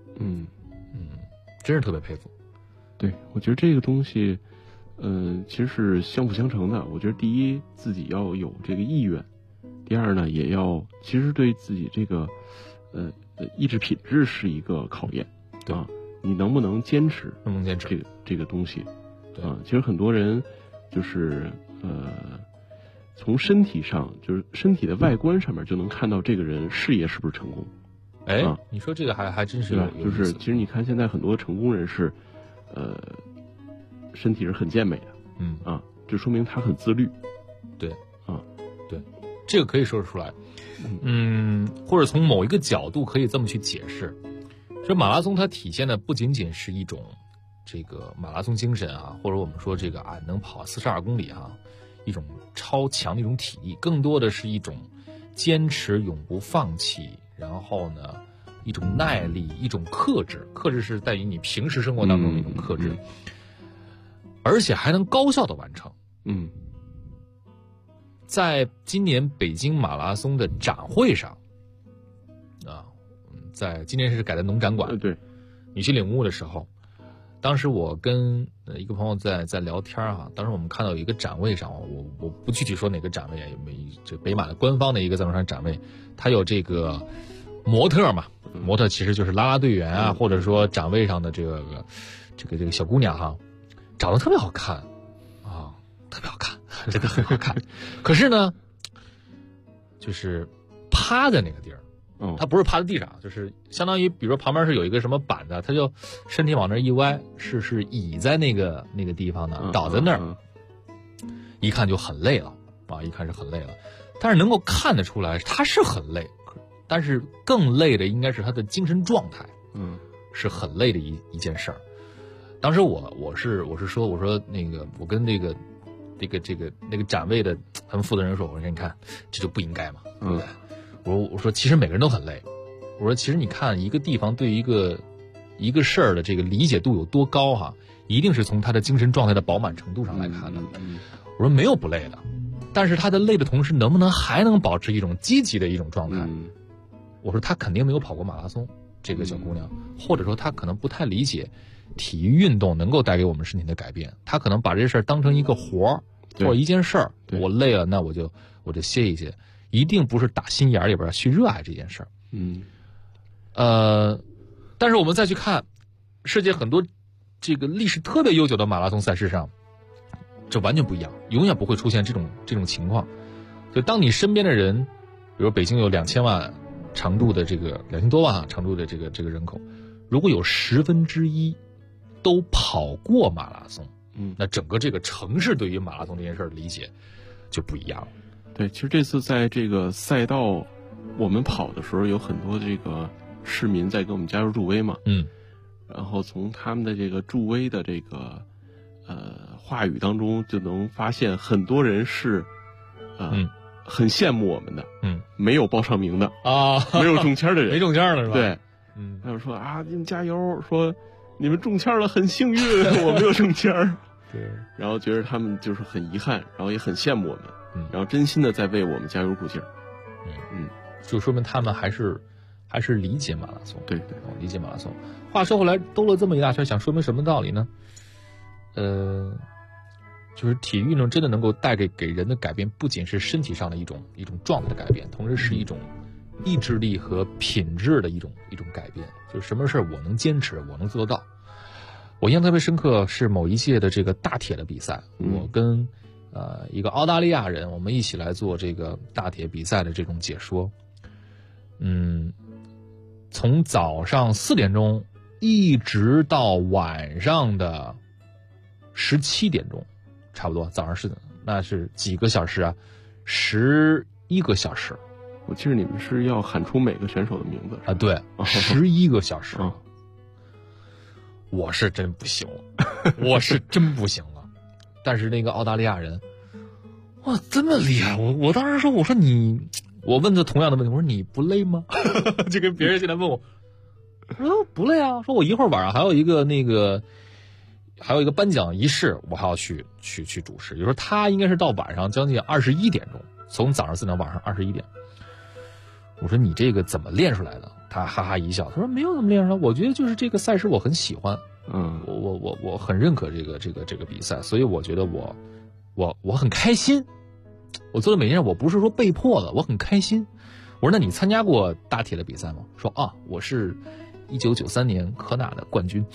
真是特别佩服。 对，我觉得这个东西其实是相辅相成的。我觉得第一，自己要有这个意愿；第二呢，也要其实对自己这个意志品质是一个考验。 对啊， 你能不能坚持？ 能不能坚持这个东西？ 对啊，其实很多人就是从身体上，就是身体的外观上面就能看到这个人事业是不是成功。 你说这个还真是有就是其实你看现在很多成功人士，身体是很健美的，这说明他很自律。 对，对，这个可以说得出来。或者从某一个角度可以这么去解释，这马拉松它体现的不仅仅是一种这个马拉松精神啊，或者我们说这个能跑42公里啊，一种超强的一种体力，更多的是一种坚持永不放弃，然后呢一种耐力，一种克制。克制是在于你平时生活当中的一种克制，而且还能高效的完成。在今年北京马拉松的展会上在今年是改在农展馆， 对， 你去领悟的时候，当时我跟一个朋友在聊天当时我们看到有一个展位上，我不具体说哪个展位，这北马的官方的一个赞助商展位，它有这个模特嘛，模特其实就是啦啦队员啊，或者说展位上的这个小姑娘长得特别好看特别好看，真的很好看。可是呢，就是趴在那个地儿，他不是趴在地上，就是相当于比如说旁边是有一个什么板子，他就身体往那一歪，是倚在那个地方呢，倒在那儿，一看就很累了一看是很累了。但是能够看得出来他是很累，但是更累的应该是他的精神状态，是很累的一件事儿。当时我是说，我说那个我跟那个展位的他们负责人说，我说你看这就不应该嘛，对不对？我说其实每个人都很累，我说其实你看一个地方对一个事儿的这个理解度有多高一定是从他的精神状态的饱满程度上来看的。我说没有不累的，但是他的累的同时能不能还能保持一种积极的一种状态？我说他肯定没有跑过马拉松，这个小姑娘，或者说她可能不太理解体育运动能够带给我们身体的改变，她可能把这事儿当成一个活儿或者一件事儿，我累了那我就歇一歇，一定不是打心眼里边去热爱这件事儿。但是我们再去看世界很多这个历史特别悠久的马拉松赛事上，这完全不一样，永远不会出现这种情况。就当你身边的人，比如北京有2000万长度的这个2000多万长度的这个人口，如果有1/10都跑过马拉松，那整个这个城市对于马拉松这件事儿的理解就不一样了。 对，其实这次在这个赛道我们跑的时候，有很多这个市民在给我们加入助威嘛，然后从他们的这个助威的这个话语当中，就能发现很多人是很羡慕我们的，没有报上名的没有中签的人， 没中签的是吧？ 对，他们说你们加油，说你们中签了，很幸运，我没有中签。 对， 然后觉得他们就是很遗憾，然后也很羡慕我们，然后真心的在为我们加油鼓劲儿。 就说明他们还是理解马拉松， 对， 理解马拉松。话说回来，兜了这么一大圈，想说明什么道理呢？ 就是体育运动真的能够带给人的改变，不仅是身体上的一种状态的改变，同时是一种意志力和品质的一种改变。就是什么事我能坚持，我能做得到。我印象特别深刻是某一届的这个大铁的比赛，我跟一个澳大利亚人，我们一起来做这个大铁比赛的这种解说。从早上4点钟一直到晚上的17点钟，差不多早上4点，那是几个小时啊？11个小时。 我记得你们是要喊出每个选手的名字啊？对，11个小时。我是真不行了，我是真不行了。但是那个澳大利亚人，哇，这么厉害！我当时说，我问他同样的问题，我说你不累吗？就跟别人现在问我说不累啊，说我一会儿晚上还有一个颁奖仪式，我还要去主持。也就是说他应该是到晚上将近21点钟，从早上4点晚上21点。我说你这个怎么练出来的？他哈哈一笑，他说没有怎么练出来，我觉得就是这个赛事我很喜欢，我很认可这个比赛，所以我觉得我很开心。我做的每件事我不是说被迫的，我很开心。我说那你参加过大铁的比赛吗？说啊，我是1993年科纳的冠军。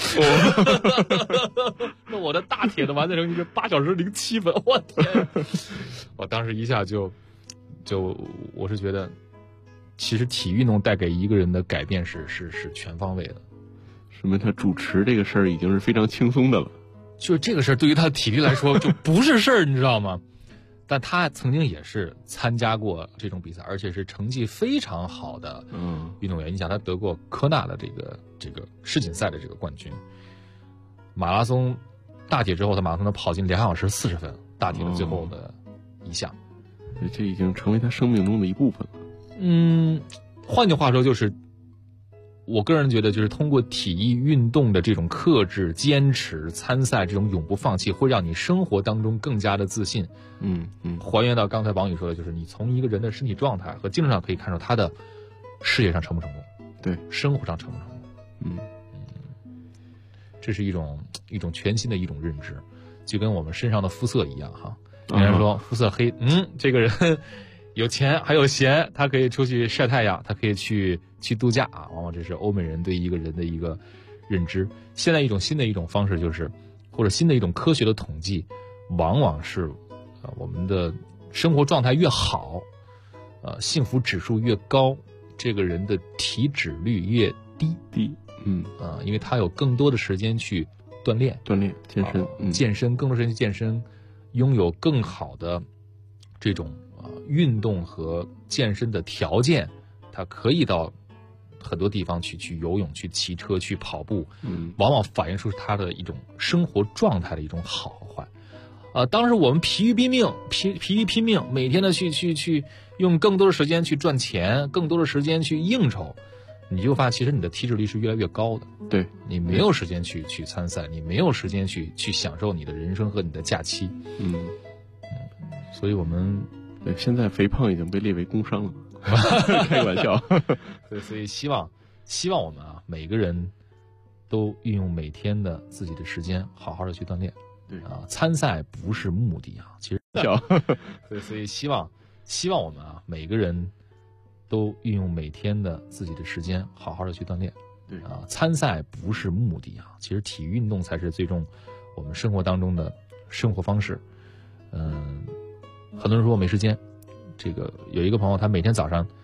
那我的大铁的完赛成绩是8小时07分，我天！我当时一下就我是觉得，其实体育运动带给一个人的改变是全方位的。 说明他主持这个事儿已经是非常轻松的了。 就是这个事儿对于他的体力来说就不是事儿，你知道吗？但他曾经也是参加过这种比赛，而且是成绩非常好的运动员。你想，他得过科纳的这个世锦赛的这个冠军。马拉松大铁之后，他马上能跑进2小时40分，大铁的最后的一项。 这已经成为他生命中的一部分了。换句话说，就是我个人觉得，就是通过体育运动的这种克制、坚持、参赛这种永不放弃，会让你生活当中更加的自信。还原到刚才王宇说的，就是你从一个人的身体状态和精神上可以看出他的事业上成不成功， 对， 生活上成不成功。这是一种全新的一种认知，就跟我们身上的肤色一样哈。人家说肤色黑，这个人有钱还有闲，他可以出去晒太阳，他可以去度假啊。往往这是欧美人对一个人的一个认知。现在一种新的一种方式就是，或者新的一种科学的统计，往往是我们的生活状态越好，幸福指数越高，这个人的体脂率越低。因为他有更多的时间去锻炼、健身，更多时间去健身，拥有更好的这种运动和健身的条件，他可以到很多地方去游泳、去骑车、去跑步，往往反映出他的一种生活状态的一种好坏。当时我们疲于拼命，每天的去用更多的时间去赚钱，更多的时间去应酬，你就发现其实你的体脂率是越来越高的。 对， 你没有时间去参赛，你没有时间去享受你的人生和你的假期。所以我们对现在肥胖已经被列为工伤了，开玩笑。 所以希望我们每个人都运用每天的自己的时间，好好的去锻炼。 对参赛不是目的其实所以希望我们每个人都运用每天的自己的时间，好好的去锻炼。 对参赛不是目的其实体育运动才是最终我们生活当中的生活方式。很多人说我没时间，这个有一个朋友，他每天早上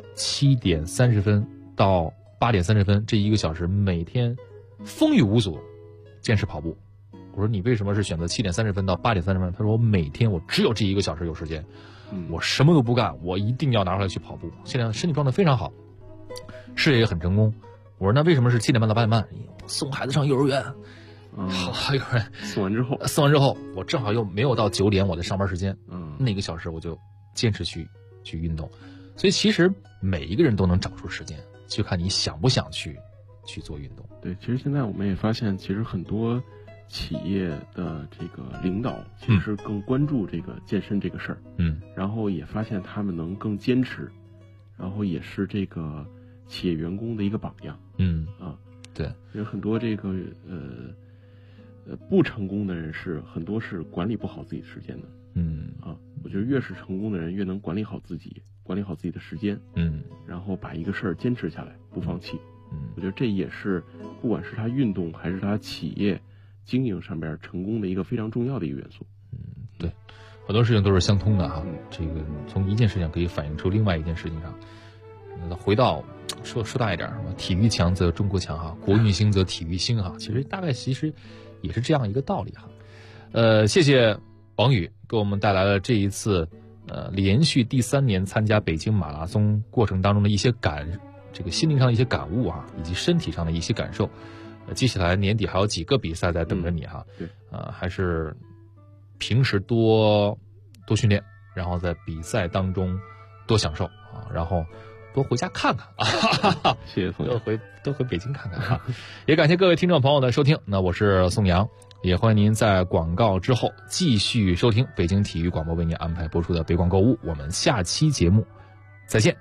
7点30分到8点30分这1个小时，每天风雨无阻坚持跑步。我说你为什么是选择7点30分到8点30分？他说我每天我只有这1个小时有时间，我什么都不干，我一定要拿出来去跑步。现在身体状态非常好，事业也很成功。我说那为什么是7点半到8点半？送孩子上幼儿园。好，一会儿送完之后，我正好又没有到9点我的上班时间，那1个小时我就坚持去运动。所以其实每一个人都能找出时间，就看你想不想去做运动。 对，其实现在我们也发现，其实很多企业的这个领导其实更关注这个健身这个事儿，然后也发现他们能更坚持，然后也是这个企业员工的一个榜样。 对， 有很多这个不成功的人很多是管理不好自己时间的。我觉得越是成功的人越能管理好自己的时间。然后把一个事儿坚持下来，不放弃。我觉得这也是不管是他运动还是他企业经营上边成功的一个非常重要的一个元素。 对，很多事情都是相通的哈。这个从一件事情可以反映出另外一件事情上。回到说大一点，体育强则中国强哈，国运兴则体育兴哈。其实也是这样一个道理哈。谢谢王宇给我们带来了这一次连续第3年参加北京马拉松过程当中的一些这个心灵上的一些感悟啊，以及身体上的一些感受。接下来年底还有几个比赛在等着你哈。 对， 还是平时多训练，然后在比赛当中多享受啊，然后多回家看看啊。 谢谢宋阳， 多回北京看看啊。也感谢各位听众朋友的收听，那我是宋阳，也欢迎您在广告之后继续收听北京体育广播为您安排播出的北广购物，我们下期节目再见。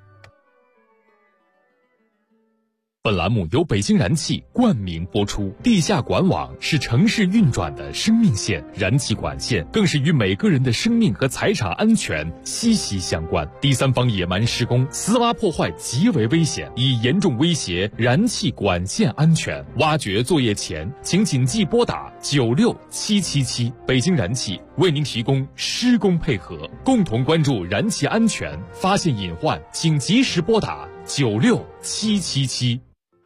本栏目由北京燃气冠名播出。地下管网是城市运转的生命线，燃气管线更是与每个人的生命和财产安全息息相关。第三方野蛮施工、私挖破坏极为危险，已严重威胁燃气管线安全。挖掘作业前，请谨记拨打96777。北京燃气为您提供施工配合，共同关注燃气安全，发现隐患请及时拨打96777。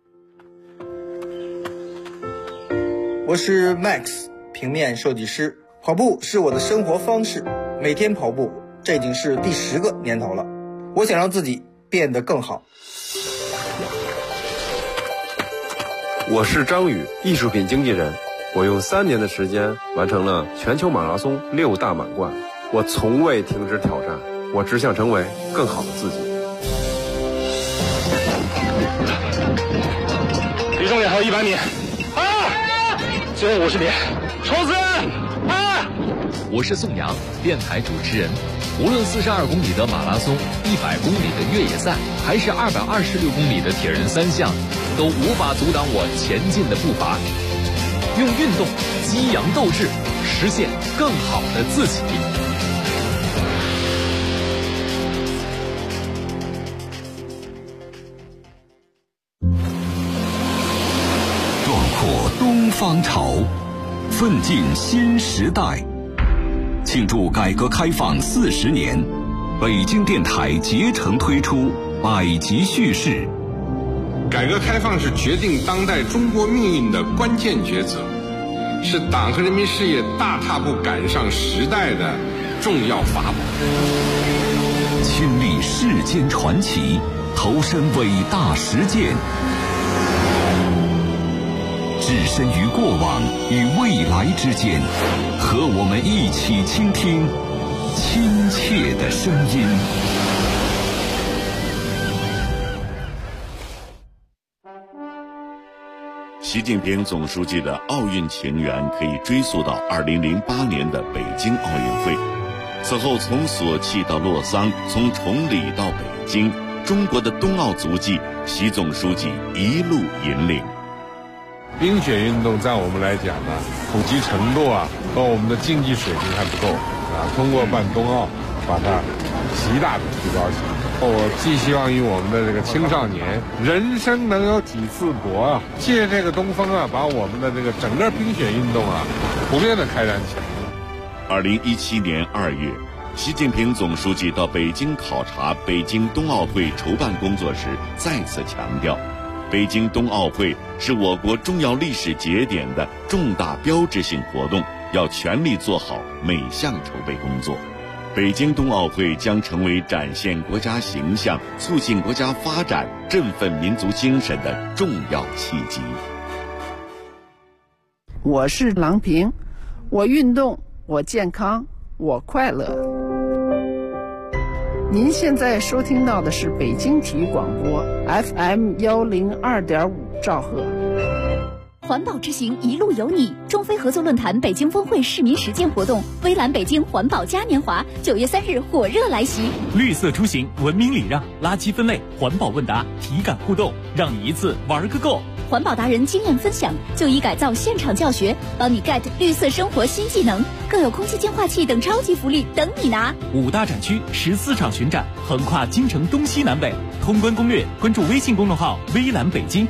我是 Max 平面设计师，跑步是我的生活方式，每天跑步，这已经是第10个年头了。我想让自己变得更好。 我是张宇，艺术品经纪人。我用3年的时间完成了全球马拉松6大满贯。我从未停止挑战，我只想成为更好的自己。 离终点还有100米。最后50米，冲刺！ 我是宋阳，电台主持人。无论42公里的马拉松、100公里的越野赛，还是226公里的铁人3项，都无法阻挡我前进的步伐。用运动激扬斗志，实现更好的自己。 东方潮，奋进新时代。庆祝改革开放40年，北京电台竭诚推出百集叙事。 改革开放是决定当代中国命运的关键抉择，是党和人民事业大踏步赶上时代的重要法宝。 亲历世间传奇，投身伟大实践。置身于过往与未来之间，和我们一起倾听亲切的声音。 习近平总书记的奥运情缘可以追溯到2008年的北京奥运会。此后从索契到洛桑，从崇礼到北京，中国的冬奥足迹，习总书记一路引领。 冰雪运动在我们来讲呢，普及程度和我们的竞技水平还不够通过办冬奥，把它极大的提高起来。我寄希望于我们的这个青少年，人生能有几次搏借这个东风把我们的这个整个冰雪运动普遍的开展起来。 2017年2月，习近平总书记到北京考察北京冬奥会筹办工作时，再次强调，北京冬奥会是我国重要历史节点的重大标志性活动，要全力做好每项筹备工作。北京冬奥会将成为展现国家形象、促进国家发展、振奋民族精神的重要契机。 我是郎平，我运动，我健康，我快乐。您现在收听到的是北京体育广播 FM 102.5兆赫。 环保之行一路有你，中非合作论坛北京峰会市民实践活动，微蓝北京环保嘉年华9月3日火热来袭。 绿色出行，文明礼让，垃圾分类，环保问答，体感互动，让你一次玩个够。 环保达人经验分享、就医改造现场教学，帮你 get 绿色生活新技能，更有空气净化器等超级福利等你拿。 5大展区14场巡展，横跨京城东西南北。通关攻略，关注微信公众号“微蓝北京”。